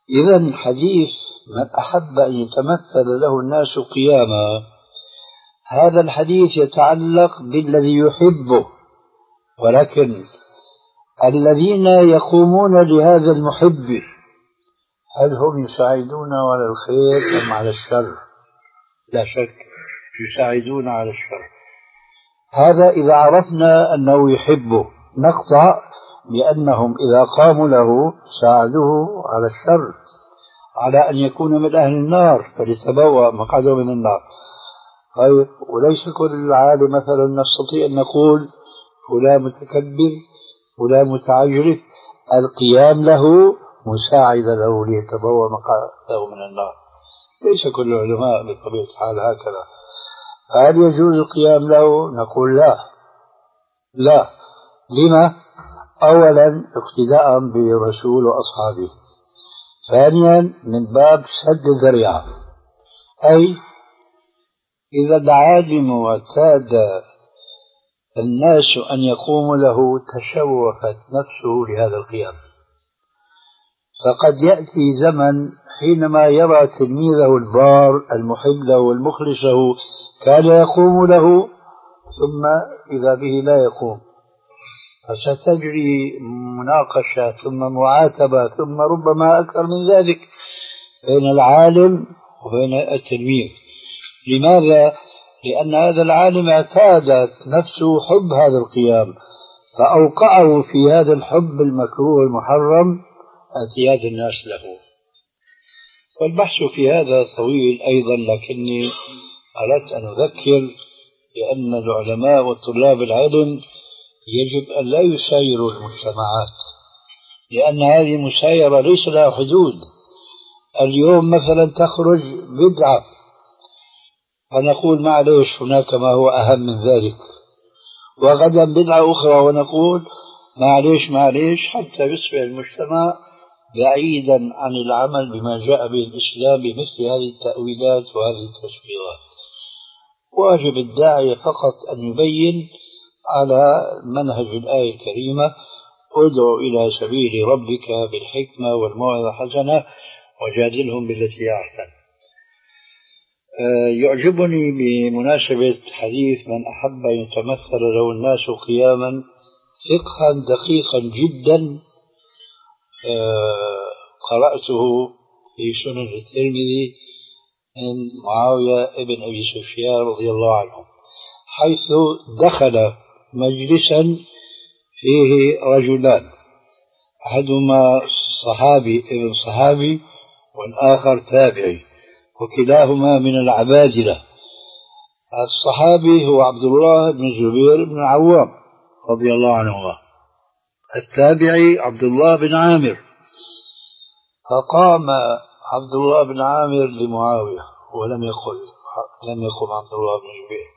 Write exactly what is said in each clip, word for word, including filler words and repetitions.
إذن حديث من أحب أن يتمثل له الناس قياما، هذا الحديث يتعلق بالذي يحبه، ولكن الذين يقومون لهذا المحب هل هم يساعدون على الخير أم على الشر؟ لا شك يساعدون على الشر. هذا إذا عرفنا أنه يحبه نقطع بأنهم إذا قاموا له ساعدوه على الشر، على أن يكون من أهل النار فليتبوأ مقعده من النار. طيب، وليس كل عالم مثلا نستطيع أن نقول فلان متكبر فلان متعجرف القيام له مساعدة له ليتبوأ مقعده من النار. ليس كل العلماء بطبيعة الحال هكذا. هل يجوز القيام له؟ نقول لا لا. لما؟ أولا اقتداء برسول وأصحابه، ثانيا من باب سد الذريعة، أي إذا العالم اعتاد الناس أن يقوموا له تشوفت نفسه لهذا القيام، فقد يأتي زمن حينما يرى تلميذه البار المحب له والمخلص له كان يقوم له ثم إذا به لا يقوم، فستجري مناقشة ثم معاتبة ثم ربما أكثر من ذلك بين العالم وبين التلميذ. لماذا؟ لأن هذا العالم اعتادت نفسه حب هذا القيام فأوقعه في هذا الحب المكروه المحرم اعتياد الناس له. والبحث في هذا طويل أيضا، لكني أردت أن أذكر بأن العلماء وطلاب العلم يجب أن لا يسايروا المجتمعات، لأن هذه المسايرة ليس لها حدود. اليوم مثلا تخرج بدعة فنقول معليش هناك ما هو أهم من ذلك، وغدا بدعة أخرى ونقول معليش معليش، حتى يصبح المجتمع بعيدا عن العمل بما جاء به الإسلام بمثل هذه التأويلات وهذه التشبيهات. واجب الداعية فقط أن يبين على منهج الآية الكريمة: ادعو إلى سبيل ربك بالحكمة والموعظة الحسنة وجادلهم بالتي هي أحسن. يعجبني بمناسبة حديث من أحب أن يتمثل له الناس قياما فقها دقيقا جدا قرأته في سنن الترمذي من معاوية ابن أبي سفيان رضي الله عنه، حيث دخل مجلسا فيه رجلان، أحدهما صحابي ابن صحابي والآخر تابعي، وكلاهما من العبادلة. الصحابي هو عبد الله بن الزبير بن العوام رضي الله عنهما، التابعي عبد الله بن عامر. فقام عبد الله بن عامر لمعاوية ولم يقل لم يقم عبد الله بن الزبير،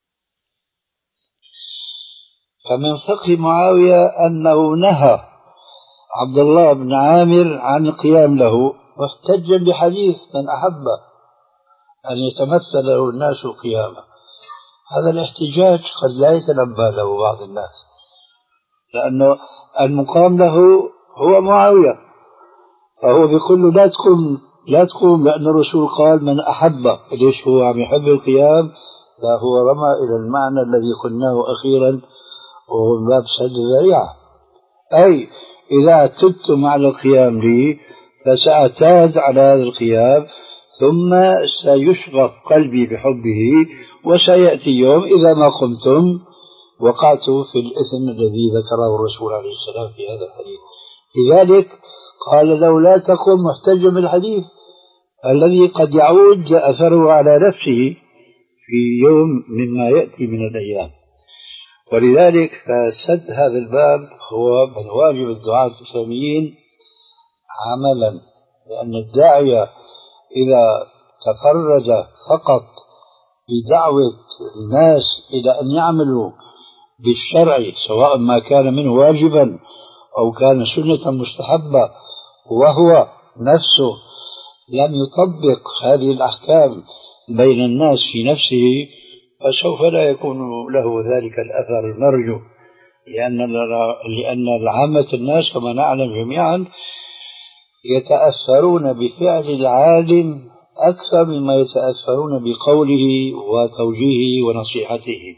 فمن فقه معاوية أنه نهى عبد الله بن عامر عن القيام له، واحتج بحديث من أحب أن يتمثل له الناس قياما. هذا الاحتجاج قد لا يتنبه له بعض الناس، لأنه المقام له هو معاوية، فهو بيقول له لا تقوم لا تقوم لأن الرسول قال من أحب. ليش هو عم يحب القيام؟ لا، هو رمى إلى المعنى الذي قلناه أخيرا وهو من باب سد الذريعة، أي إذا اعتدتم على القيام لي فسأعتاد على هذا القيام ثم سيشغف قلبي بحبه، وسيأتي يوم إذا ما قمتم وقعت في الإثم الذي ذكره الرسول عليه السلام في هذا الحديث. لذلك قال له لا تقم محتجا بالحديث الذي قد يعود أثره على نفسه في يوم مما يأتي من الأيام. ولذلك فسد هذا الباب هو من واجب الدعاة الإسلاميين عملا، لأن الداعية إذا تفرد فقط بدعوة الناس إلى أن يعملوا بالشرع سواء ما كان منه واجبا أو كان سنة مستحبة وهو نفسه لم يطبق هذه الأحكام بين الناس في نفسه، فسوف لا يكون له ذلك الأثر المرجو، لأن لأن عامة الناس كما نعلم جميعا يتأثرون بفعل العالم أكثر مما يتأثرون بقوله وتوجيهه ونصيحته.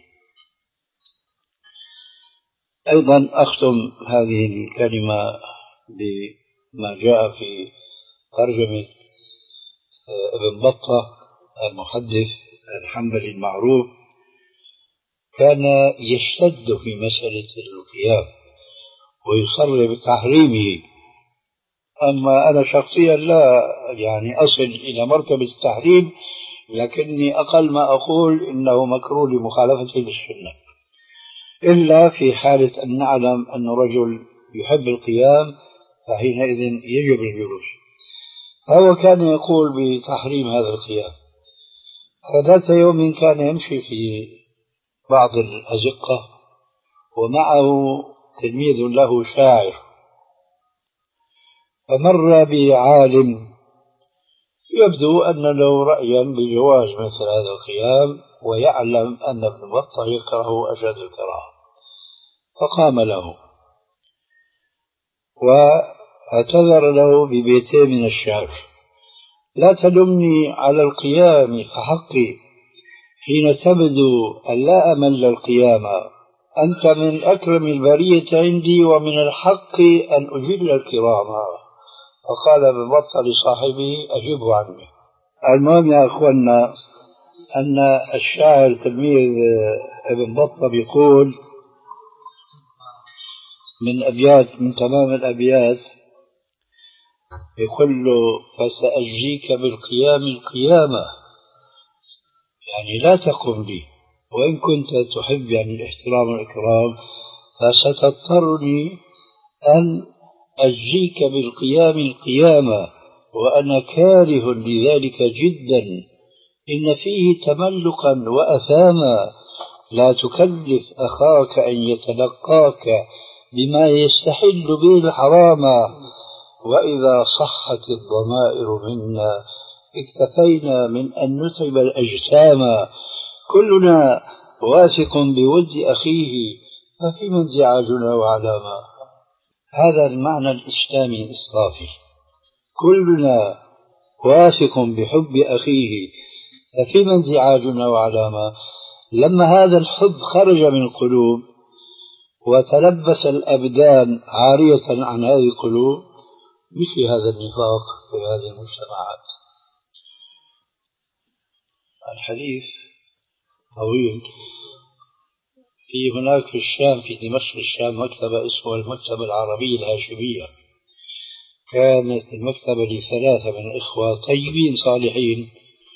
أيضا أختم هذه الكلمة بما جاء في ترجمة ابن بطة المحدث الحنبلي المعروف. كان يشتد في مسألة القيام ويصر بتحريمه، أما أنا شخصيا لا يعني أصل إلى مرتبة التحريم، لكني أقل ما أقول إنه مكروه لمخالفته للسنة، إلا في حالة أن نعلم أن رجل يحب القيام فحينئذ يجب الجلوس. فهو كان يقول بتحريم هذا القيام. فذات يوم كان يمشي في بعض الأزقة ومعه تلميذ له شاعر، فمر بعالم يبدو أن له رأيا بجواز مثل هذا القيام، ويعلم أن ابن بطة يكره أشد الكراهة، فقام له واعتذر له ببيتين من الشعر: لا تلمني على القيام فحقي حين تبدو أن لا أمل القيام، أنت من أكرم البرية عندي ومن الحق أن أجل الكرام. فقال ابن بطة لصاحبه: أجبه عني. المهم يا أخوانا أن الشاعر تلميذ ابن بطة بيقول من أبيات من تمام الأبيات، يقول له: فسأجزيك بالقيام القيامة، يعني لا تقم لي وإن كنت تحب يعني الاحترام والإكرام، فستضطرني أن أجزيك بالقيام القيامة، وأنا كاره لذلك جدا، إن فيه تملقا وأثاما، لا تكلف أخاك أن يتلقاك بما يستحل به الحرام، وإذا صحت الضمائر منا اكتفينا من أن نتعب الأجسام، كلنا واثق بود أخيه ففي من انزعاجنا وعلاما. هذا المعنى الإسلامي الصافي، كلنا واثق بحب أخيه ففي من انزعاجنا وعلاما. لما هذا الحب خرج من القلوب وتلبس الأبدان عارية عن هذه القلوب، مثل هذا النفاق في هذه المجتمعات. الحديث طويل. في هناك في الشام، في دمشق الشام، مكتبة اسمها المكتبة العربية الهاشمية. كانت المكتبة لثلاثة من الإخوة طيبين صالحين،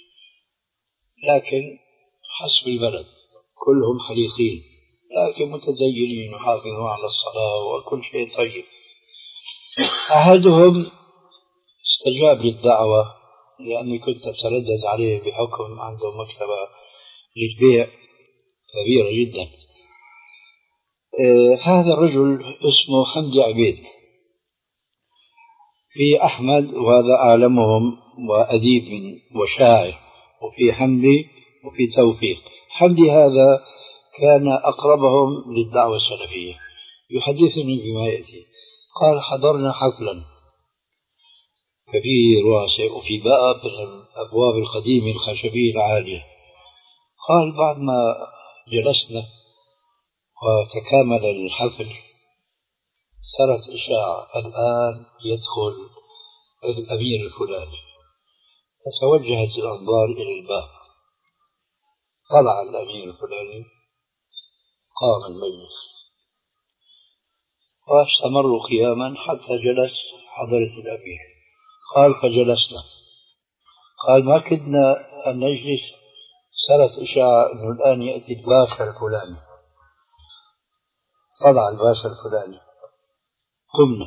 لكن حسب البلد كلهم حليقين، لكن متدينين وحافظون على الصلاة وكل شيء طيب. أحدهم استجاب للدعوة لأني كنت أتردد عليه بحكم عنده مكتبة للبيع كبيرة جدا. آه هذا الرجل اسمه حمدي عبيد. في أحمد وهذا أعلمهم وأديب وشاعر، وفي حمدي وفي توفيق. حمدي هذا كان أقربهم للدعوة السلفية. يحدثني بما يأتي. قال: حضرنا حفلا كبير واسع وفي باب من الأبواب القديمة الخشبية العالية. قال: بعد ما جلسنا وتكامل الحفل صارت إشاعة: الآن يدخل الأمير الفلاني. فتوجهت الأنظار إلى الباب. طلع الأمير الفلاني، قام المجلس واستمروا قياما حتى جلس حضرة الأمير. قال: فجلسنا. قال: ما كدنا أن نجلس، صارت إشاعة أنه الآن يأتي الباشا الفلاني. طلع الباشا الفلاني، قمنا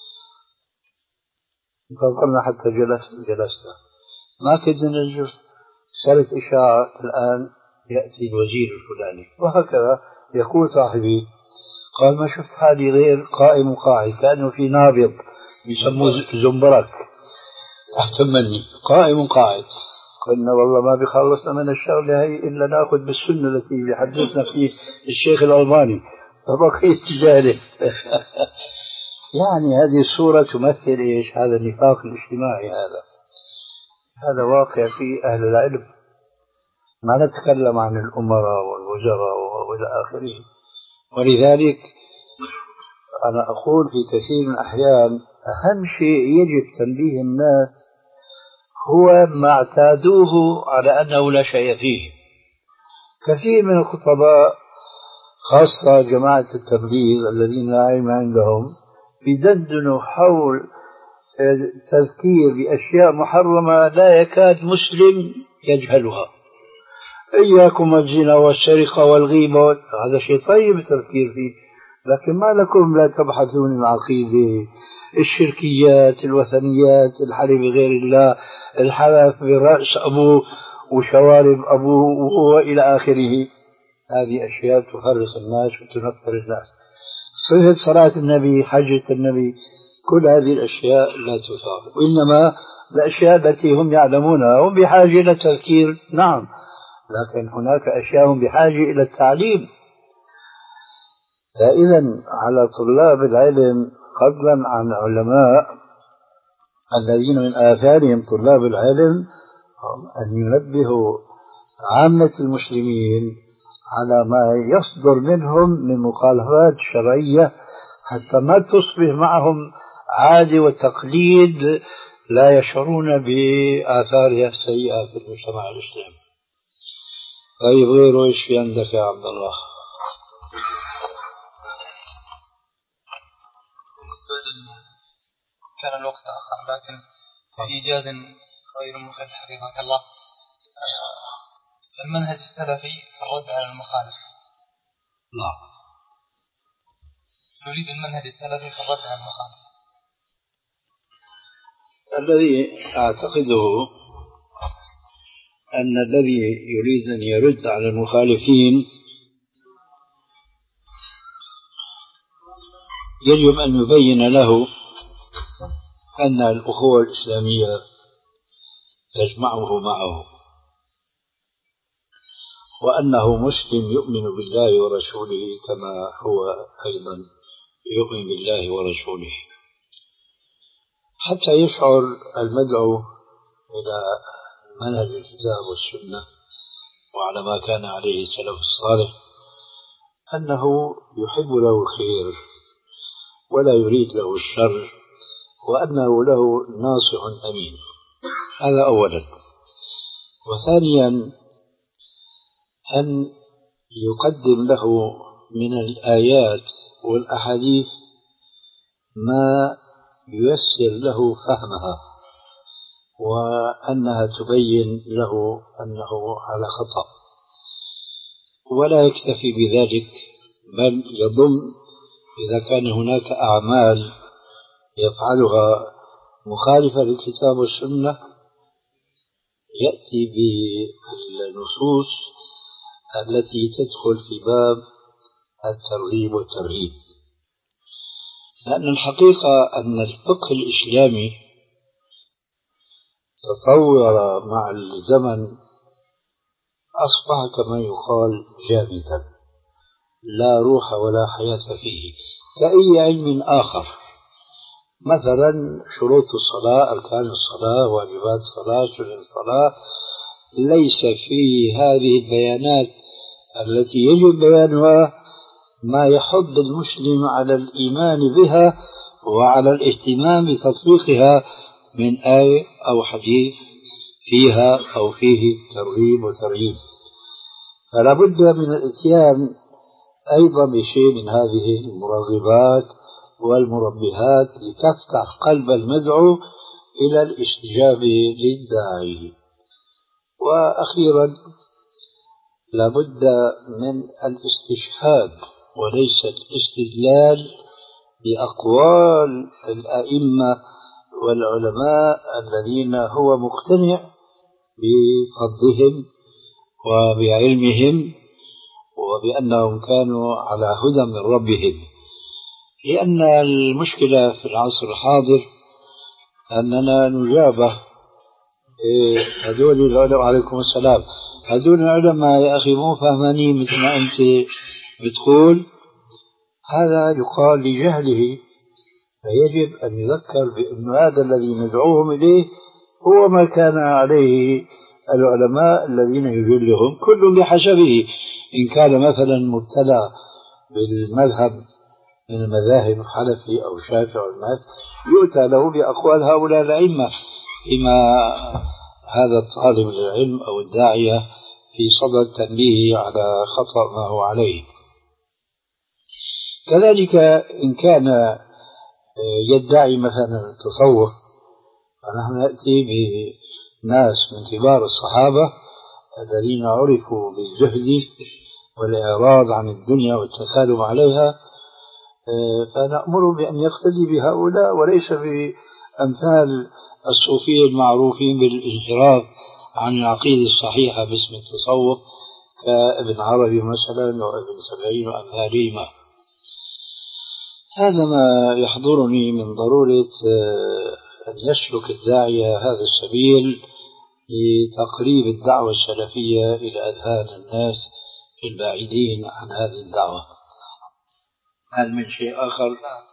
انتظرنا حتى جلس جلسنا. ما كدنا نجلس، صارت إشاعة الآن يأتي الوزير الفلاني، وهكذا. يقول صاحبي: قال: ما شفت حالي غير قائم وقاعد، كأنه في نابض يسموه زنبرك تحت مني، قائم وقاعد. قلنا: والله ما بخلصنا من الشغلة هي إلا نأخذ بالسنة التي يحدثنا فيه الشيخ الألباني، فبقيت جالس. يعني هذه الصورة تمثل إيش؟ هذا النفاق الاجتماعي، هذا هذا واقع في أهل العلم. ما نتكلم عن الأمراء والوزراء وإلى آخره. ولذلك أنا أقول في كثير من الأحيان أهم شيء يجب تنبيه الناس هو ما اعتادوه على أنه لا شيء فيه. كثير من الخطباء خاصة جماعة التبليغ الذين لا علم عندهم يدندنوا حول التذكير بأشياء محرمة لا يكاد مسلم يجهلها. إياكم الزنا والسرقة والغيبة، هذا شيء طيب التفكير فيه، لكن ما لكم لا تبحثون العقيدة، الشركيات، الوثنيات، الحلف بغير الله، الحلف برأس أبوه وشوارب أبوه وإلى آخره. هذه أشياء تفرق الناس وتنفر الناس. صفة صلاة النبي، حجة النبي، كل هذه الأشياء لا تثار، وإنما الأشياء التي هم يعلمونها. هم بحاجة إلى التذكير نعم، لكن هناك أشياء هم بحاجة إلى التعليم. فإذا على طلاب العلم فضلا عن علماء الذين من آثارهم طلاب العلم أن ينبهوا عامة المسلمين على ما يصدر منهم من مخالفات شرعية، حتى ما تصبح معهم عادة وتقليد لا يشعرون بآثارها السيئة في المجتمع الإسلامي. طيب غيره ايش في عندك يا عبد الله؟ بالنسبة كان الوقت آخر لكن بإيجاز غير مخل حفظك الله، المنهج السلفي في الرد على المخالف. نعم. نريد المنهج السلفي في الرد على المخالف. الذي أعتقده أن الذي يريد أن يرد على المخالفين يجب أن يبين له أن الأخوة الإسلامية تجمعه معه، وأنه مسلم يؤمن بالله ورسوله كما هو أيضا يؤمن بالله ورسوله، حتى يشعر المدعو إلى منهج الكتاب والسنة وعلى ما كان عليه السلف الصالح أنه يحب له الخير ولا يريد له الشر، وأنه له ناصح أمين. هذا أولا. وثانيا أن يقدم له من الآيات والأحاديث ما ييسر له فهمها، وأنها تبين له أنه على خطأ، ولا يكتفي بذلك بل يضم إذا كان هناك أعمال يفعلها مخالفة للكتاب والسنة يأتي بالنصوص التي تدخل في باب الترغيب والترهيب. لأن الحقيقة أن الفقه الإسلامي تطور مع الزمن، أصبح كما يقال جامدا لا روح ولا حياة فيه كأي علم آخر. مثلا شروط الصلاة، أركان الصلاة، واجبات الصلاة، سنن الصلاة، ليس في هذه البيانات التي يجب بيانها ما يحض المسلم على الإيمان بها وعلى الاهتمام بتطبيقها من آية أو حديث فيها أو فيه ترغيب وترهيب. فلا بد من الاتيان أيضا بشيء من هذه المرغبات والمربهات لتفتح قلب المدعو إلى الاستجابة للداعي. وأخيرا لا بد من الاستشهاد وليس الاستدلال بأقوال الأئمة والعلماء الذين هو مقتنع بفضلهم وبعلمهم وبأنهم كانوا على هدى من ربهم. لأن المشكلة في العصر الحاضر أننا نجابه هذول العلماء، عليكم السلام، هذول العلماء يا أخي مو فهمانين مثل ما أنت بتقول. هذا يقال لجهله فيجب أن يذكر بأن هذا الذي ندعوهم إليه هو ما كان عليه العلماء الذين يجلهم كل بحسبه. إن كان مثلا مبتلى بالمذهب من المذاهب الحنفي أو الشافعي أو المالكي يؤتى له بأقوال هؤلاء الأئمة، بما هذا الطالب العلم أو الداعية في صدد تنبيهه على خطأ ما هو عليه. كذلك إن كان يدعي مثلا التصوف، فنحن نأتي بناس من كبار الصحابة الذين عرفوا بالزهد والإعراض عن الدنيا والتسالم عليها، فنأمر بأن يقتدي بهؤلاء وليس بأمثال الصوفية المعروفين بالانحراف عن العقيدة الصحيحة باسم التصوف كابن عربي مثلا وابن سبعين وأمثالهما. هذا ما يحضرني من ضرورة أن يسلك الداعية هذا السبيل لتقريب الدعوة السلفية إلى أذهان الناس البعيدين عن هذه الدعوة. هل من شيء آخر؟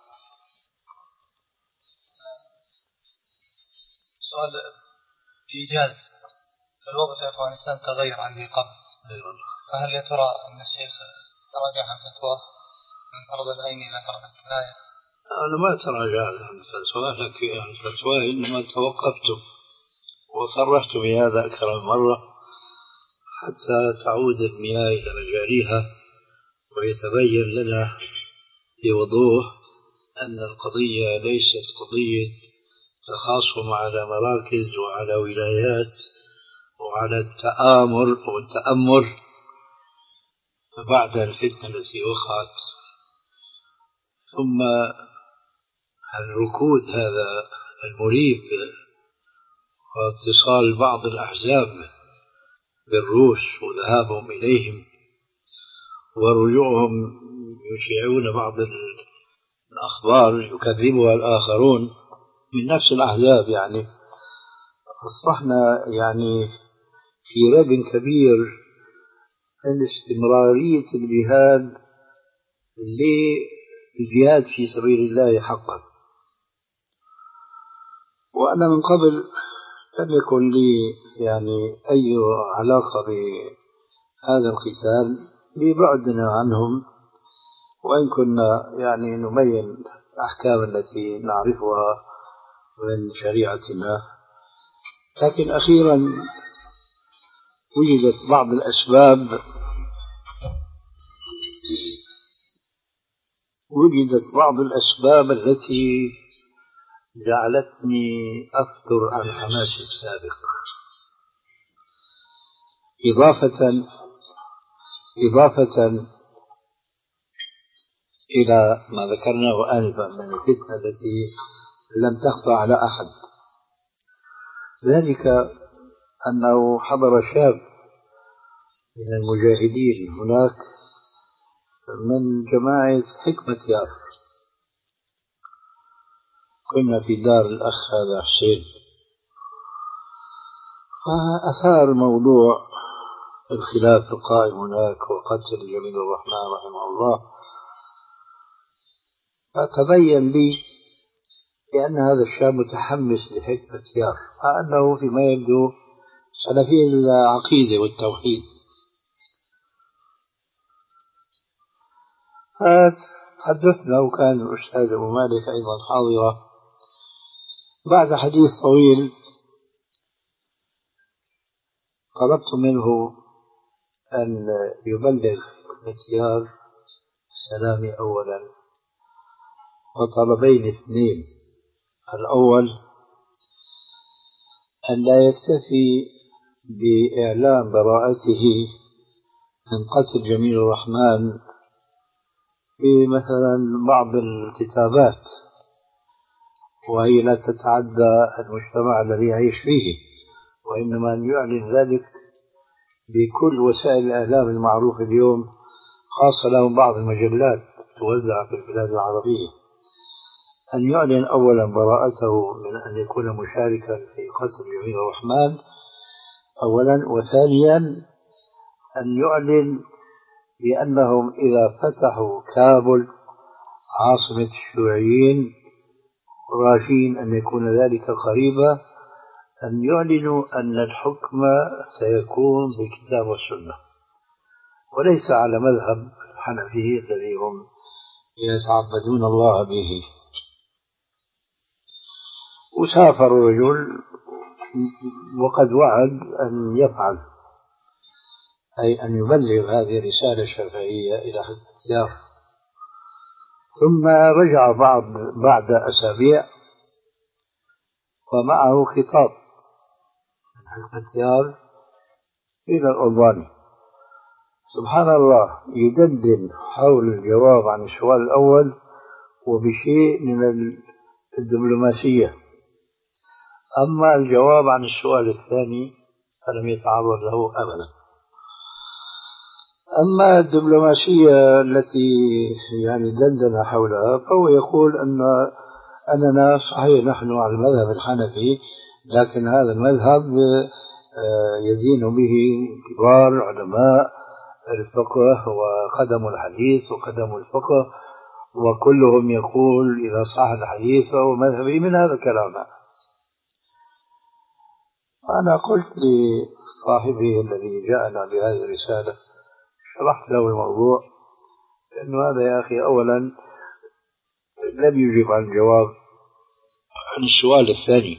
سؤال بإيجاز، الوضع في أفغانستان تغير عن ذي قبل، فهل يا ترى أن الشيخ تراجع عن فتواه من فرض العين إلى فرض الكفاية؟ أنا ما تراجع عن فتواه، لكن عن فتواه إنما توقفت وصرحت بهذا أكثر من مرة حتى تعود المياه إلى مجاريها ويتبين لنا بوضوح أن القضية ليست قضية تخاصم على مراكز وعلى ولايات وعلى التآمر والتأمر بعد الفتنة التي وقعت، ثم الركود هذا المريب واتصال بعض الأحزاب بالروس وذهابهم إليهم ورجوعهم يشيعون بعض الأخبار يكذبها الآخرون من نفس الأحزاب. يعني أصبحنا يعني في ريب كبير عن استمرارية الجهاد للجهاد في سبيل الله حقا. وأنا من قبل لم يكن لي يعني أي علاقة بهذا القتال لبعدنا عنهم، وإن كنا يعني نبين الأحكام التي نعرفها من شريعتنا، لكن أخيرا وجدت بعض الأسباب وجدت بعض الأسباب التي جعلتني أفتر عن حماسي السابق، إضافة إضافة إلى ما ذكرناه آنفا من الفتنة التي لم تخفى على أحد، ذلك أنه حضر شاب من المجاهدين هناك من جماعة حكمة يار، كنا في دار الأخ هذا حسين، فأثار موضوع الخلاف القائم هناك وقتل جميل الرحمن رحمه الله، فتبين لي بأن هذا الشاب متحمس لحكمة يار، مع أنه فيما يبدو سلفي العقيدة والتوحيد. فتحدثنا وكان الأستاذ أبو مالك أيضا حاضرة. بعد حديث طويل طلبت منه أن يبلغ اختيار سلامي أولا، وطلبين اثنين: الأول أن لا يكتفي بإعلام براءته من قتل جميل الرحمن بمثلا بعض الكتابات وهي لا تتعدى المجتمع الذي يعيش فيه، وإنما أن يعلن ذلك بكل وسائل الإعلام المعروفة اليوم، خاصة لهم بعض المجلات توزع في البلاد العربية. أن يعلن أولا براءته من أن يكون مشاركا في قتل جميل الرحمن أولا، وثانيا أن يعلن بأنهم إذا فتحوا كابل عاصمة الشيوعيين راجين أن يكون ذلك قريبا أن يعلنوا أن الحكم سيكون بالكتاب والسنة، وليس على مذهب الحنفية الذي هم يتعبدون الله به. وسافر الرجل وقد وعد أن يفعل، أي أن يبلغ هذه الرسالة الشافعية إلى الختيار. ثم رجع بعض بعد أسابيع ومعه خطاب من الختيار إلى الألباني. سبحان الله، يدندن حول الجواب عن السؤال الأول وبشيء من الدبلوماسية، أما الجواب عن السؤال الثاني فلم يتعرض له أبدا. أما الدبلوماسية التي يعني دندن حولها فهو يقول أن أننا صحيح نحن على المذهب الحنفي، لكن هذا المذهب يدين به كبار علماء الفقه وخدموا الحديث وخدموا الفقه، وكلهم يقول إذا صح الحديث فهو مذهبي من هذا الكلام. أنا قلت لصاحبه الذي جاءنا بهذه الرسالة، شرحت له الموضوع، لأنه هذا يا أخي أولا لم يجب عن الجواب عن السؤال الثاني،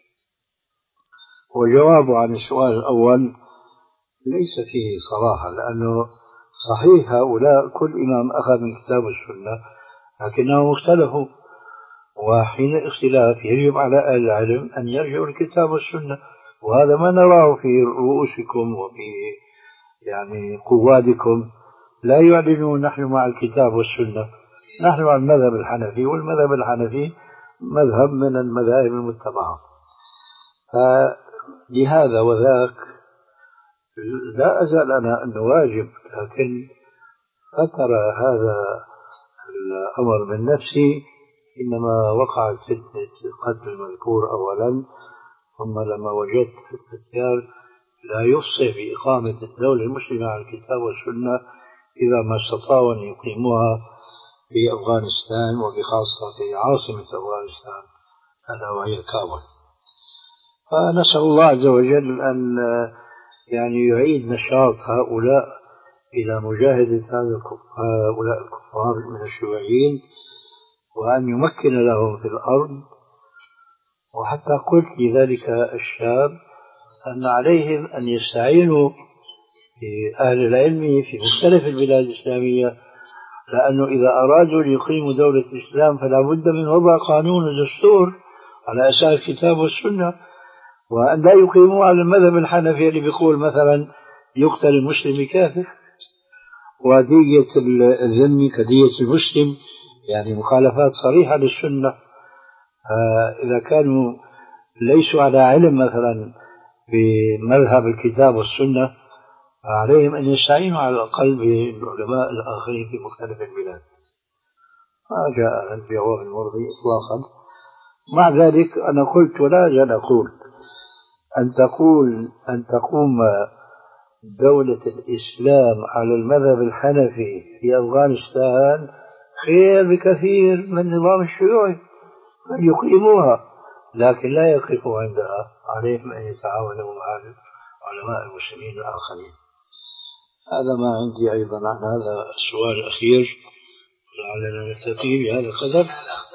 وجوابه عن السؤال الأول ليس فيه صراحة، لأنه صحيح هؤلاء كل إمام أخذ من كتاب السنة لكنهم اختلفوا، وحين الاختلاف يجب على أهل العلم أن يرجعوا الكتاب والسنة، وهذا ما نراه في رؤوسكم وفي يعني قوادكم، لا يعلنون نحن مع الكتاب والسنة، نحن مع المذهب الحنفي، والمذهب الحنفي مذهب من المذاهب المتبعة. فلهذا وذاك لا أزال أنا أنه واجب، لكن فتر هذا الأمر من نفسي إنما وقعت فتنة قتل المذكور أولا، ثم لما وجدت الختيار لا يفصح بإقامة الدولة المسلمة على الكتاب والسنة إذا ما استطاعوا أن يقيموها في أفغانستان، وبخاصة في عاصمة أفغانستان ألا وهي كابول. فنسأل الله عز وجل أن يعني يعيد نشاط هؤلاء إلى مجاهدة هؤلاء الكفار من الشيوعيين، وأن يمكن لهم في الأرض. وحتى قلت لذلك الشاب أن عليهم أن يستعينوا بأهل العلم في مختلف البلاد الإسلامية، لأنه إذا أرادوا أن يقيموا دولة الإسلام فلا بد من وضع قانون ودستور على أساس الكتاب والسنة، وأن لا يقيموا على المذهب الحنفي اللي بيقول مثلا يقتل المسلم بكافر، ودية الذمي كدية المسلم، يعني مخالفات صريحة للسنة. إذا كانوا ليسوا على علم مثلا بمذهب الكتاب والسنة فعليهم أن يستعينوا على الأقل بالعلماء الآخرين في مختلف البلاد. ما جاء الجواب المرضي إطلاقا. مع ذلك أنا قلت ولا أزال أقول أن تقول أن تقوم دولة الإسلام على المذهب الحنفي في أفغانستان خير بكثير من النظام الشيوعي، فليقيموها، لكن لا يقفوا عندها، عليهم أن يتعاونوا مع علماء المسلمين الآخرين. هذا ما عندي أيضا عن هذا السؤال الأخير، لعلنا نكتفي بهذا القدر.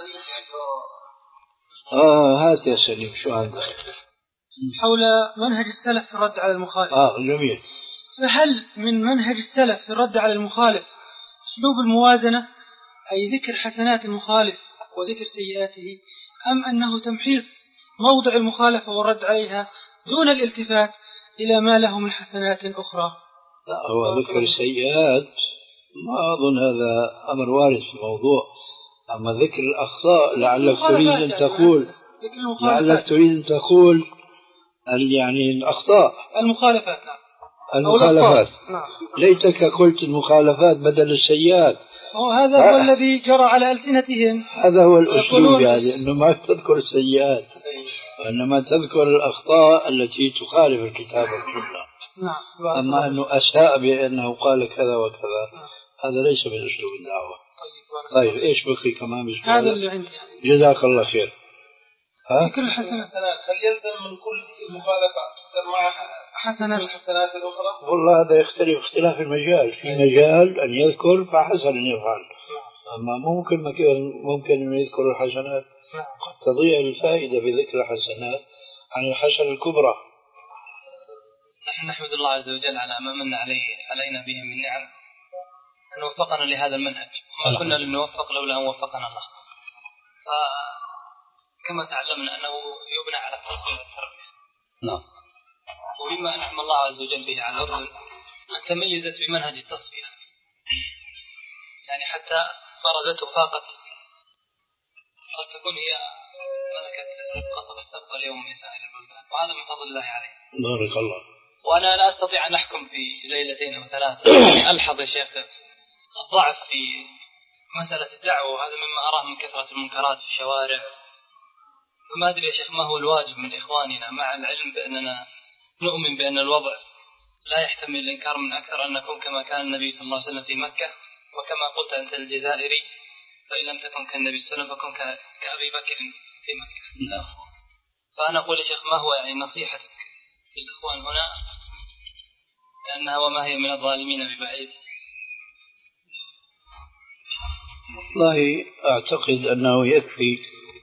آه هات يا سليم، شو عندك؟ حول منهج السلف في الرد على المخالف. آه جميل. فهل من منهج السلف في الرد على المخالف أسلوب الموازنة، أي ذكر حسنات المخالف وذكر سيئاته، أم أنه تمحيص موضع المخالفة والرد عليها دون الالتفات إلى ما له من حسنات أخرى؟ لا، هو ذكر السيئات ما أظن هذا أمر وارد في الموضوع، أما ذكر الأخطاء لعلك تريد أن تقول لعلك تريد أن تقول يعني الأخطاء المخالفات. نعم المخالفات. نعم. ليتك قلت المخالفات بدل السيئات. هذا هو الذي جرى على ألسنتهم، هذا هو الأسلوب، يعني أنه ما تذكر السيئات وإنما تذكر الأخطاء التي تخالف الكتاب والسنة. نعم. أما أنه أساء بأنه قال كذا وكذا، هذا ليس من أسلوب الدعوة. طيب, طيب إيش بقي كمان بسؤال؟ هذا اللي عندي. جزاك الله خير. ذكر الحسنات هل يلزم من كل مخالفة تذكر مع حسنات الحسنات الأخرى؟ والله هذا يختلف اختلاف المجال، في مجال أن يذكر فحسن أن يفعل، أما ممكن ممكن أن يذكر الحسنات قد تضيع الفائدة بذكر الحسنات عن الحسنة الكبرى. نحن نحمد الله عز وجل على ما من عليه علينا به من نعم أن وفقنا لهذا المنهج، ما كنا لنوفق لولا أن وفقنا الله. فكما تعلمنا أنه يبنى على التصوير والتربية. نعم. ومما أنعم الله عز وجل به على الأردن أن تميزت بمنهج التصفية، يعني حتى فرضته فاقت قد تكون هي ملكة قصب السبق اليوم من سائر البلدان، وهذا من فضل الله عليه. بارك الله. وأنا لا أستطيع أن أحكم في ليلتين أو ثلاثة، يعني ألحظ يا شيخ الضعف في مسألة الدعوة، وهذا مما أراه من كثرة المنكرات في الشوارع. فما أدري يا شيخ ما هو الواجب من إخواننا، مع العلم بأننا نؤمن بأن الوضع لا يحتمل الإنكار من أكثر أن نكون كما كان النبي صلى الله عليه وسلم في مكة، وكما قلت أنت الجزائري فإن لم تكن كالنبي صلى الله عليه وسلم فكن كأبي بكر في مكة. فأنا أقول يا شيخ ما هو يعني نصيحتك للإخوان هنا، لأنها وما هي من الظالمين ببعيد؟ والله أعتقد أنه يكفي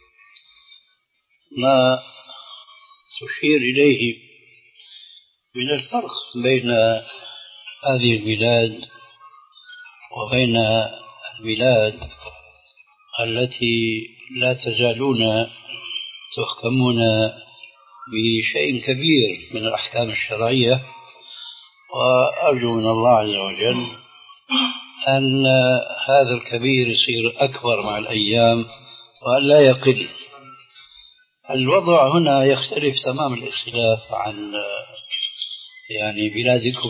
ما تشير إليه من الفرق بين هذه البلاد وبين البلاد التي لا تزالون تحكمون بشيء كبير من الأحكام الشرعية، وأرجو من الله عز وجل أن هذا الكبير يصير أكبر مع الأيام وأن لا يقل. الوضع هنا يختلف تمام الاختلاف عن يعني بلادكم.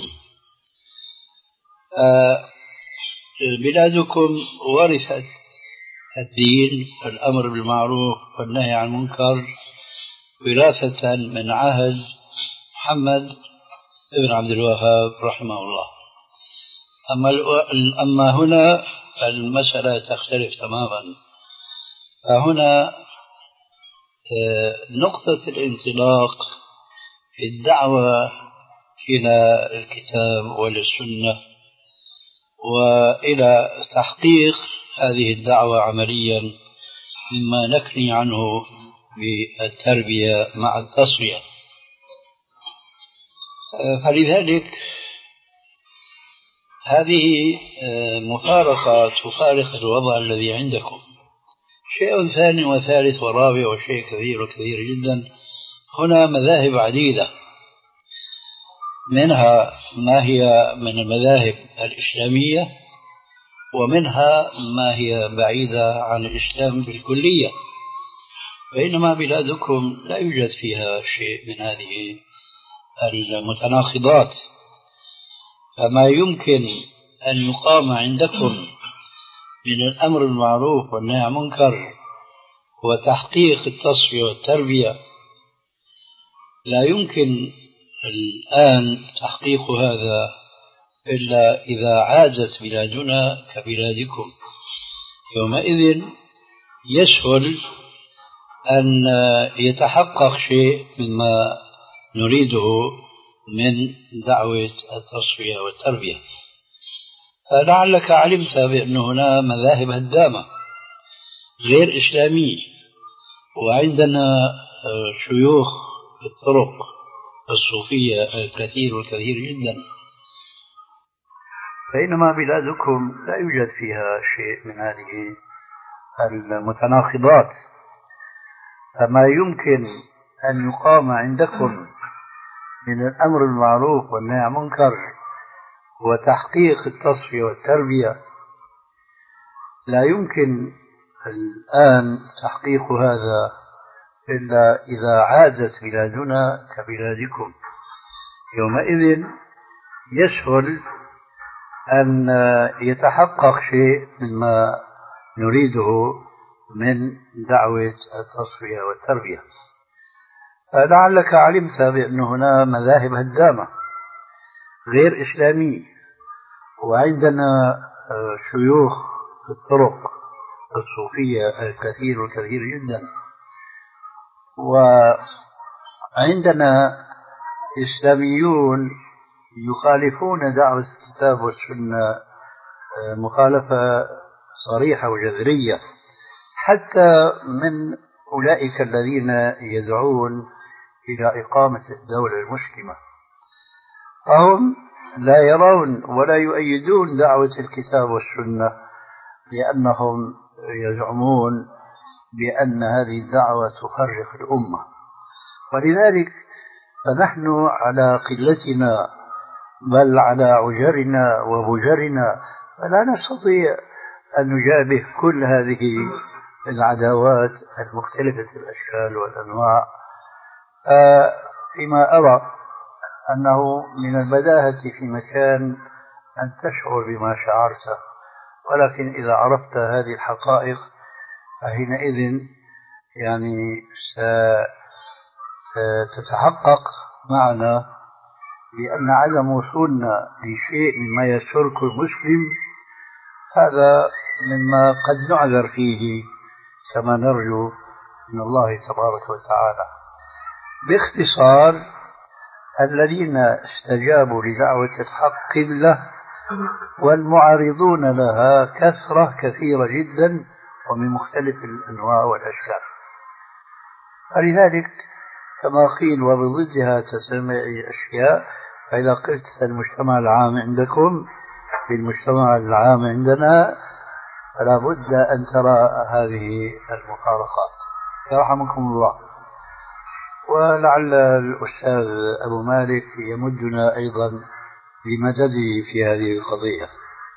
بلادكم ورثت الدين والأمر بالمعروف والنهي عن المنكر وراثة من عهد محمد بن عبد الوهاب رحمه الله. أما أما هنا المسألة تختلف تماما. فهنا نقطة الانطلاق في الدعوة إلى الكتاب والسنة وإلى تحقيق هذه الدعوة عمليا مما نكني عنه بالتربية مع التصفية. فلذلك هذه مفارقة تفارق الوضع الذي عندكم. شيء ثاني وثالث ورابع وشيء كثير وكثير جدا. هنا مذاهب عديدة، منها ما هي من المذاهب الإسلامية ومنها ما هي بعيدة عن الإسلام بالكلية، بينما بلادكم لا يوجد فيها شيء من هذه المتناقضات. فما يمكن أن يقام عندكم من الأمر بالمعروف والنهي عن المنكر وتحقيق التصفية والتربية لا يمكن الآن تحقيق هذا إلا إذا عادت بلادنا كبلادكم. يومئذ يسهل أن يتحقق شيء مما نريده من دعوة التصفية والتربية. فلعلك علمت بأن هنا مذاهب هدامة غير إسلامية، وعندنا شيوخ الطرق الصوفية الكثير والكثير جدا، بينما بلادكم لا يوجد فيها شيء من هذه المتناقضات. فما يمكن أن يقام عندكم من الأمر بالمعروف والنهي عن المنكر وتحقيق التصفية والتربية لا يمكن الآن تحقيق هذا إلا إذا عادت بلادنا كبلادكم. يومئذ يسهل أن يتحقق شيء مما نريده من دعوة التصفية والتربية. فلعلك علمت بأن هنا مذاهب هدامة غير إسلامية، وعندنا شيوخ الطرق الصوفية الكثير والكثير جدا، وعندنا إسلاميون يخالفون دعوة الكتاب والسنة مخالفة صريحة وجذرية، حتى من أولئك الذين يدعون إلى إقامة الدولة المسلمة، فهم لا يرون ولا يؤيدون دعوة الكتاب والسنة، لأنهم يزعمون بأن هذه الدعوة تفرق الأمة. ولذلك فنحن على قلتنا بل على عجرنا وبجرنا فلا نستطيع أن نجابه كل هذه العداوات المختلفة الأشكال والأنواع. فيما أرى أنه من البداهة في مكان أن تشعر بما شعرت، ولكن إذا عرفت هذه الحقائق فحينئذ يعني ستتحقق معنا بأن عدم وصولنا لشيء مما يسرك المسلم هذا مما قد نعذر فيه كما نرجو من الله تبارك وتعالى. باختصار، الذين استجابوا لدعوة الحق قلة، والمعارضون لها كثرة كثيرة جدا ومن مختلف الأنواع والأشكال. فلذلك كما قيل وبضدها تسمع أشياء، فإذا قلت المجتمع العام عندكم بالمجتمع العام عندنا فلا بد أن ترى هذه المفارقات. يرحمكم الله. ولعل الأستاذ أبو مالك يمدنا أيضا بمدده في هذه القضية.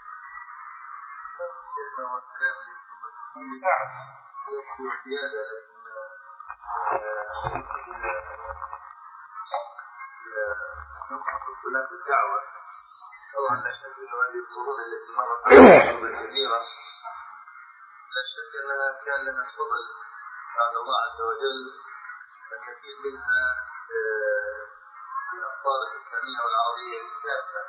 نقطة الدعوة طبعا لا شك أن هذه القرون التي مرت على الكثيرة لا شك أنها كان لها الفضل بعد الله عز وجل الكثير منها الأخبار الإسلامية والعربية الكافة،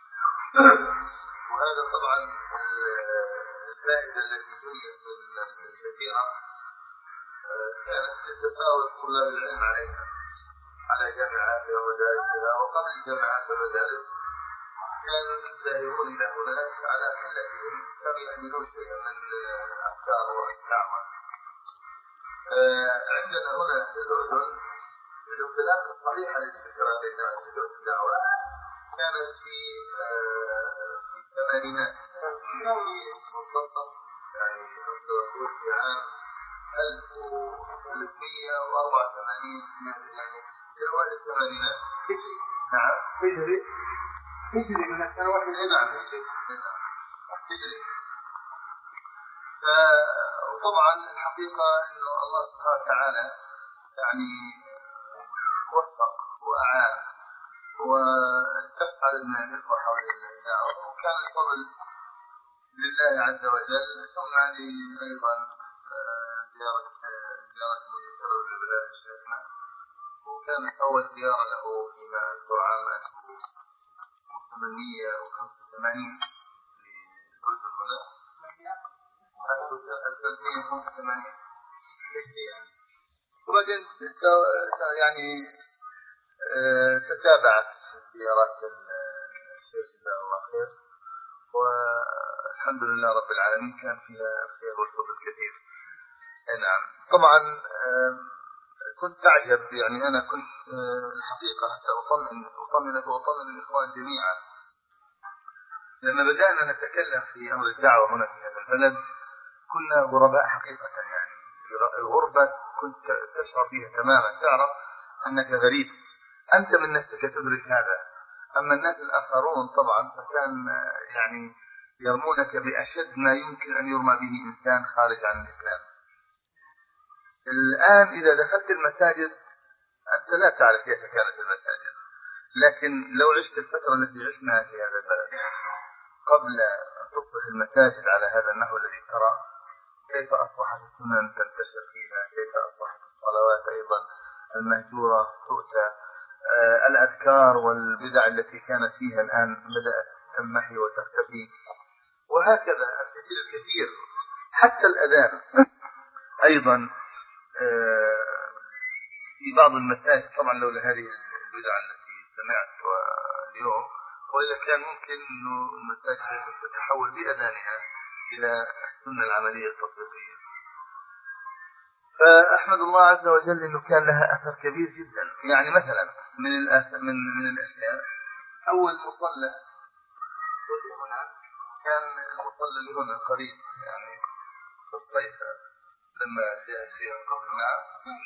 وهذا طبعا الفائدة التي جنيت من الكثيرة كانت تتفاوت طلاب العلم عليها على جامعاتها ومدارسها، وقبل الجامعات والمدارس كانوا يذهبون إلى هناك على حلتهم، كانوا يحملون شيئا من أفكار والدعوة. عندنا هنا في الأردن الانطلاق الصحيح للفكرة فكرة الدعوة كانت في في الثمانينات، في مخصص يعني في عام ألف وثلاثمئة وأربعة وثمانين يعني في أوائل الثمانينات. نعم هجري هجري من السنة واحدة. نعم هجري نعم هجري. وطبعا الحقيقة إنه الله سبحانه وتعالى يعني وفق وأعان وتفعل من الإخوة حول الدعوة، وكان الفضل لله عز وجل. ثم لي أيضا زيارة زيارة متكررة لبلاد شيخنا، وكانت أول زيارة له إلى عام ألف وثمانمئة وخمسة وثمانين للأردن هنا ألف وثمانمئة وخمسة وثمانين يعني. وبعدين يعني تتابعت زيارات الشيخ جزاه الله خير، والحمد لله رب العالمين كان فيها الخير والفضل كثير. نعم طبعا كنت أعجب يعني أنا كنت الحقيقة حتى أطمئن أطمئن وأطمئن الإخوان جميعا لما بدأنا نتكلم في أمر الدعوة هنا في هذا البلد كنا غرباء حقيقة، يعني الغربة كنت تشعر فيها تماما، تعرف أنك غريب، أنت من نفسك تدرك هذا. أما الناس الآخرون طبعا فكان يعني يرمونك بأشد ما يمكن أن يرمى به إنسان خارج عن الإسلام. الآن إذا دخلت المساجد أنت لا تعرف كيف كانت المساجد، لكن لو عشت الفترة التي عشناها في هذا البلد قبل أن تصبح المساجد على هذا النحو الذي ترى، كيف أصبحت السنن تنتشر فيها، كيف أصبحت الصلوات أيضا المهجورة تؤتى، آه الأذكار والبدع التي كانت فيها الآن بدأت تنمحي وتختفي، وهكذا الكثير الكثير. حتى الأذان أيضا آه في بعض المساجد طبعا لولا هذه البدعة التي سمعت اليوم، وإلا كان ممكن أنه المساجد تتحول بأذانها إلى السنة العملية التطبيقية. فأحمد الله عز وجل أنه كان لها أثر كبير جدا. يعني مثلا من من من الأشياء، أول مصلى هنا كان المصلى اللي هنا قريب، يعني في الصيف لما جاء الشيخ قبل. نعم.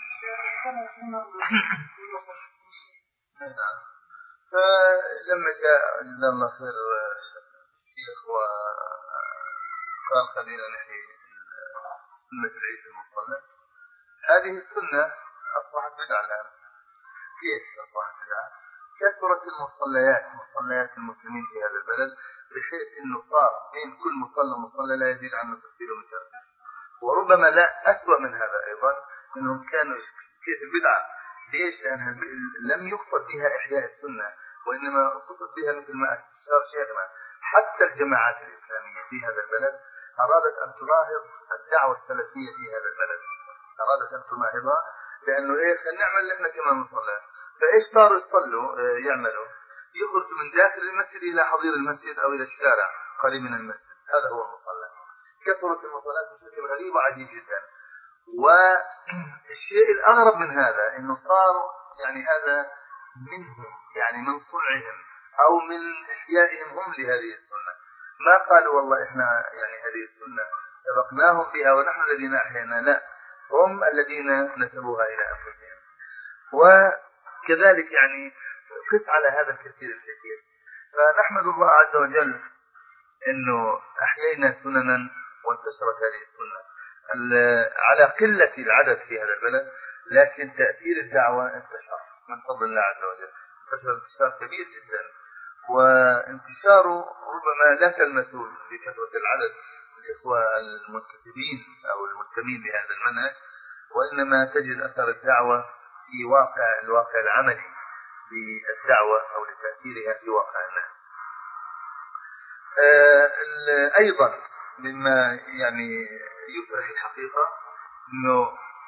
نعم. فلما جاء جزاه الله خير الشيخ وقال خلينا نحيي سنة العيد المصلى، هذه السنة أصبحت بدعة الآن. كيف أصبحت بدعة؟ كثرت المصليات مصليات المسلمين في هذا البلد، بحيث أنه صار بين كل مصلى مصلى لا يزيد عن نصف كيلومتر. وربما لا أسوأ من هذا أيضا، أنهم كانوا كيف البدعة. ليش؟ لأنها لم يقصد بها إحياء السنة، وإنما قصد بها مثل ما أشار شيخنا حتى الجماعات الإسلامية في هذا البلد أرادت أن تناهض الدعوة السلفية في هذا البلد، أرادت أن تناهضها، لأنه إيه خلينا نعمل اللي إحنا كمان نصلي. فإيش صاروا يصلوا يعملوا؟ يخرجوا من داخل المسجد إلى حضير المسجد أو إلى الشارع قريب من المسجد، هذا هو المصلى. كثرت المصلات بشكل غريب وعجيب جدا. والشيء الأغرب من هذا إنه صار يعني هذا منهم، يعني من صنعهم أو من إحيائهم هم لهذه السنة. ما قالوا والله إحنا يعني هذه السنة سبقناهم بها ونحن الذين أحيانا، لا، هم الذين نسبوها إلى أنفسهم. وكذلك يعني قس على هذا الكثير الكثير. فنحمد الله عز وجل إنه أحيينا سننا وانتشرت هذه السنة على قلة العدد في هذا البلد، لكن تأثير الدعوة انتشر من فضل الله عز وجل، انتشر انتشار كبير جدا. وانتشاره ربما لا تلمسه بكثرة العدد الإخوة المنتسبين أو المنتمين لهذا المنهج، وإنما تجد أثر الدعوة في واقع الواقع العملي للدعوة أو لتأثيرها في واقع الناس. أيضا مما يعني يفرح الحقيقة أنه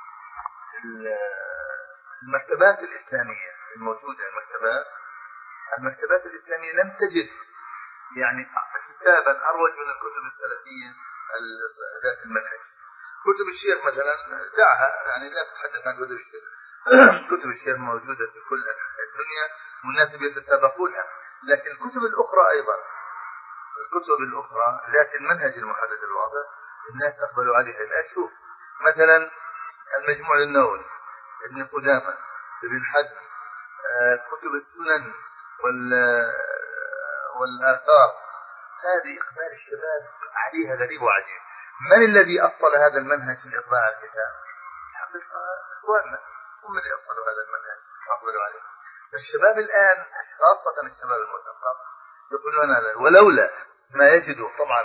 المكتبات الإسلامية الموجودة، المكتبات المكتبات الإسلامية لم تجد يعني كتابا أروج من الكتب السلفية ذات المنهج. كتب الشيخ مثلا دعها، يعني لا تتحدث عن كتب الشيخ. كتب الشيخ موجودة في كل الدنيا والناس يتسابقونها، لكن الكتب الأخرى أيضا، الكتب الأخرى ذات المنهج المحدد الواضح الناس أقبلوا عليها. أشوف مثلا المجموع للنووي، ابن قدامة، ابن حزم، كتب السنن والآثار، هذه إقبال الشباب عليها غريب وعجيب. من الذي أصل هذا المنهج في الإقبال على الكتاب؟ حقيقة إخواننا هم الذي أصلوا هذا المنهج وأقبلوا عليه. الشباب الآن خاصة الشباب المثقف يقولون هذا، ولولا ما يجدوا طبعا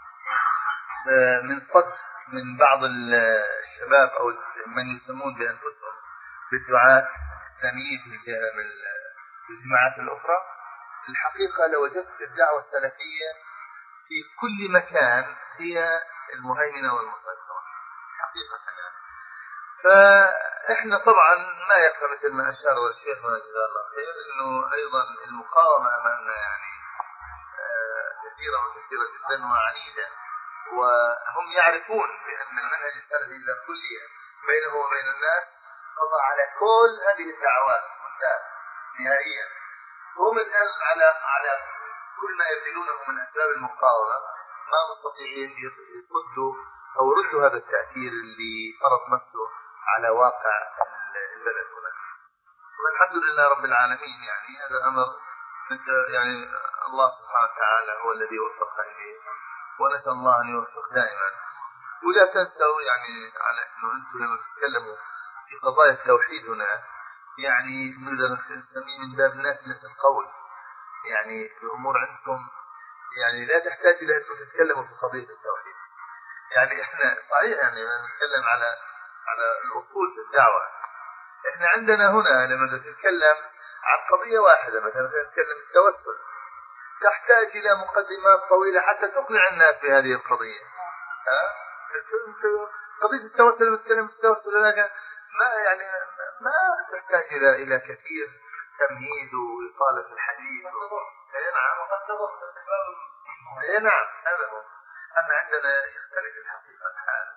من صد من بعض الشباب أو من يسمون بأنفسهم بالدعاة الإسلاميين في الجماعات الأخرى، الحقيقة لوجدت الدعوة السلفية في كل مكان هي المهيمنة والمسيطرة حقيقة يعني. فإحنا طبعا ما يخفى مثل ما أشار الشيخ جزاه الله خير إنه أيضا المقاومة أمامنا يعني كثيرة وكثيرة جدا وعنيدة، وهم يعرفون بأن المنهج السلفي إذا كلي بينه وبين الناس قضى على كل هذه الدعوات منتهى نهائيا. هم الآن على على كل ما يبذلونه من أسباب المقاومة ما مستطيعين يصدوا أو يردوا هذا التأثير اللي فرض نفسه على واقع البلد هنا. والحمد لله رب العالمين، يعني هذا أمر يعني الله سبحانه وتعالى هو الذي وفق إليه، ونسأل الله أن يوفق دائما. ولا تنسوا يعني على أنه أنتم لما تتكلموا في قضايا التوحيد هنا يعني نقدر نسميه من باب ناسلة القول، يعني الأمور عندكم يعني لا تحتاج إلى أنكم تتكلموا في قضية التوحيد. يعني إحنا صحيح يعني نتكلم على على الأصول في الدعوة. إحنا عندنا هنا لما نتكلم عن قضية واحدة مثلا نتكلم التوسل، تحتاج إلى مقدمات طويلة حتى تقنع الناس بهذه القضية. ها؟ قضية التوسل نتكلم في التوسل لكن ما يعني ما تحتاج إلى إلى كثير تمهيد وإطالة في الحديث. إيه نعم. إيه نعم هذا هو. أما عندنا يختلف الحقيقة الحال.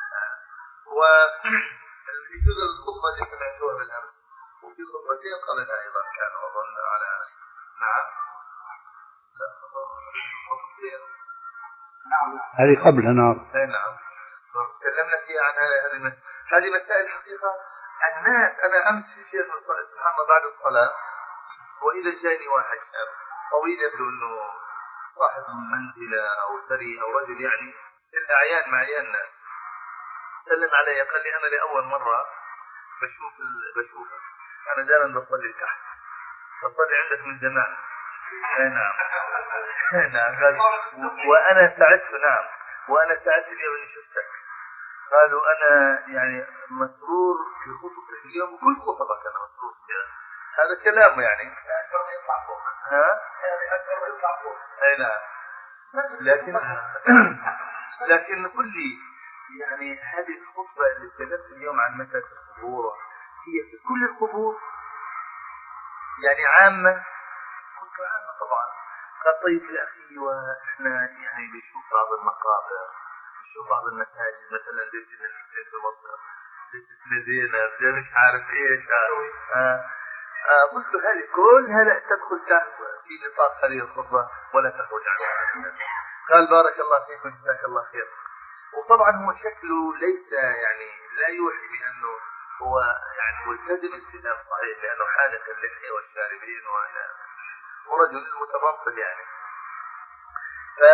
ويجوز الخطبة اللي سمعتوها بالأمس وفي خطبتين قبلها أيضا كانوا أظن على نعم. لا خطبتين. نعم. هذه قبلها نعم. إيه نعم. تكلمنا فيها عن هذه هذه مسائل الحقيقة. الناس أنا أمس في شيخ سبحان الله بعد الصلاة وإذا جاني واحد شاب طويل يبدو أنه صاحب منزلة أو ثري أو رجل يعني الأعيان مع عيالنا سلم علي قال لي أنا لأول مرة بشوف بشوفك أنا دائما بصلي تحت بصلي عندك من زمان. نعم نعم قال وأنا سعدت نعم وأنا سعدت اليوم أني شفتك. قالوا أنا يعني مسرور في خطبتك اليوم كل خطبك أنا مسرور فيها. هذا كلام يعني ها أي نعم. لكن لكن قل لي يعني هذه الخطبة اللي تكلمت اليوم عن مسألة القبور هي في كل القبور يعني عامة؟ قلت عامة طبعا. قال طيب يا أخي وإحنا يعني بنشوف بعض المقابر بنشوف بعض المساجد مثلا زي سيدنا الحسين في مصر زي سيدنا زينب زي مش عارف إيش. آه. آه. قلت له هذه كلها لا تدخل تحت في نطاق هذه الخطبة ولا تخرج عنها. قال بارك الله فيك وجزاك الله خير. وطبعا هو شكله ليس يعني لا يوحي بأنه هو يعني ملتزم التزام صحيح لأنه حالق اللحية والشاربين وإلى ورجل متبطل يعني. ف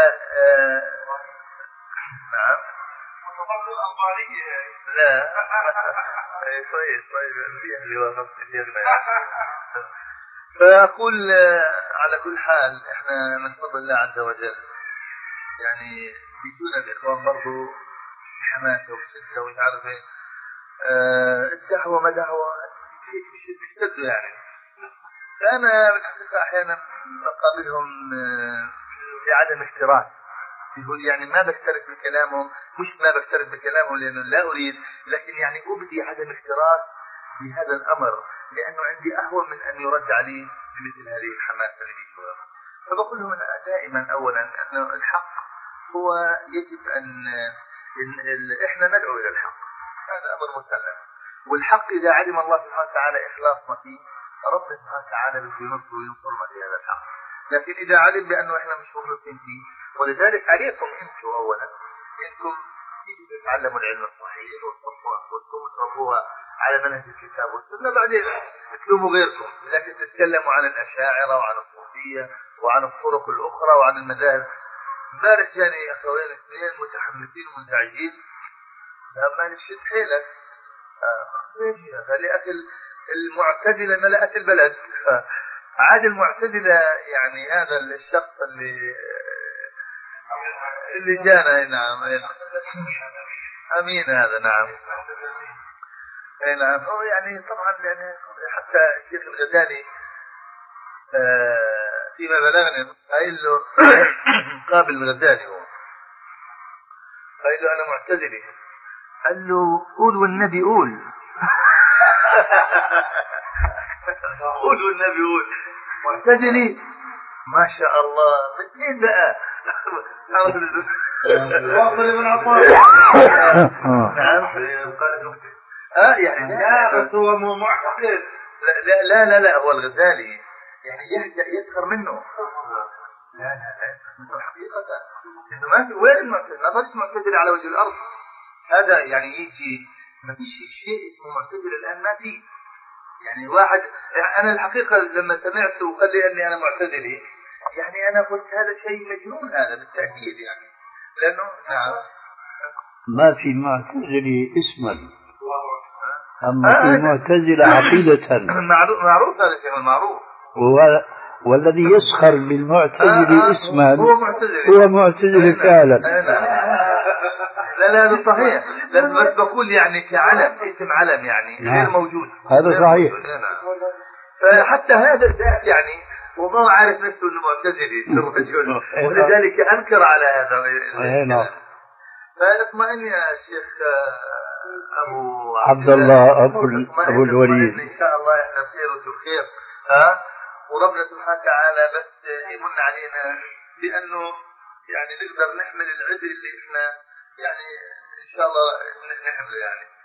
نعم متبطل أنبارية يعني. لا كويس طيب يعني وافقت شيخنا يعني. فأقول على كل حال احنا من فضل الله عز وجل يعني بيجونا الإخوان برضو بحماسة وبشدة ومش عارف ايه. اه الدعوة ما دعوة بيشتدوا يعني. فأنا بالحقيقة أحيانا بقابلهم بعدم اكتراث. يقول يعني ما بكترث بكلامهم مش ما بكترث بكلامهم لأنه لا أريد لكن يعني أبدي عدم اكتراث بهذا الأمر لأنه عندي أهون من أن يرد علي بمثل هذه الحماسة اللي بيجوها. فبقول لهم دائما أولا أنه الحق هو يجب أن إحنا ندعو إلى الحق هذا أمر مسلم. والحق إذا علم الله سبحانه وتعالى إخلاصنا فيه ربنا سبحانه وتعالى بده ينصر وينصرنا في هذا الحق. لكن إذا علم بأنه إحنا مش مخلصين فيه ولذلك عليكم أنتم أولا أنكم تيجوا تتعلموا العلم الصحيح وتصفوا أنفسكم وتربوها على منهج الكتاب والسنة بعدين تلوموا غيركم. لكن تتكلموا عن الأشاعرة وعن الصوفية وعن الطرق الأخرى وعن المذاهب. امبارح جاني أخوين اثنين متحمسين ومنزعجين لما نشد حيلك خلي أكل المعتدلة ملأت البلد. عاد المعتدلة يعني هذا الشخص اللي اللي جانا نعم أمين هذا نعم أي نعم. هو يعني طبعا يعني حتى الشيخ الغزالي آه فيما بلغني قايل له قابل الغزالي هو قايل له أنا معتزلي. قال له قول والنبي قول قول والنبي قول معتزلي ما شاء الله اثنين بقى واصل ابن عطاء نعم اه يعني لا بس هو مو معتقد. لا لا لا لا هو الغزالي يعني يهدأ يسخر منه. لا لا لا يسخر منه حقيقة لأنه ما في وين المعتزلة ما فيش معتزلة على وجه الأرض. هذا يعني يجي ما فيش شيء اسمه معتزلة الآن ما في يعني واحد. أنا الحقيقة لما سمعت وقال لي أني أنا معتزلي يعني أنا قلت هذا شيء مجنون هذا بالتأكيد يعني لأنه نعم ما في معتزلي اسما أما في معتزلة عقيدة معروف معروف هذا الشيء المعروف. والذي يسخر بالمعتزلي اسما هو معتزلي هو معتزلي فعلا. لا لا هذا صحيح لازم بس بقول يعني كعلم اسم علم يعني غير موجود هذا صحيح. فحتى هذا الذات يعني وما هو عارف نفسه انه معتزلي الرجل ولذلك انكر على هذا. فاطمئن يا شيخ ابو عبد الله ابو ابو الوليد، ان شاء الله احنا بخير وانتم بخير. ها وربنا سبحانه وتعالى بس يمن علينا بانه يعني نقدر نحمل العبء اللي احنا يعني ان شاء الله نحمله يعني.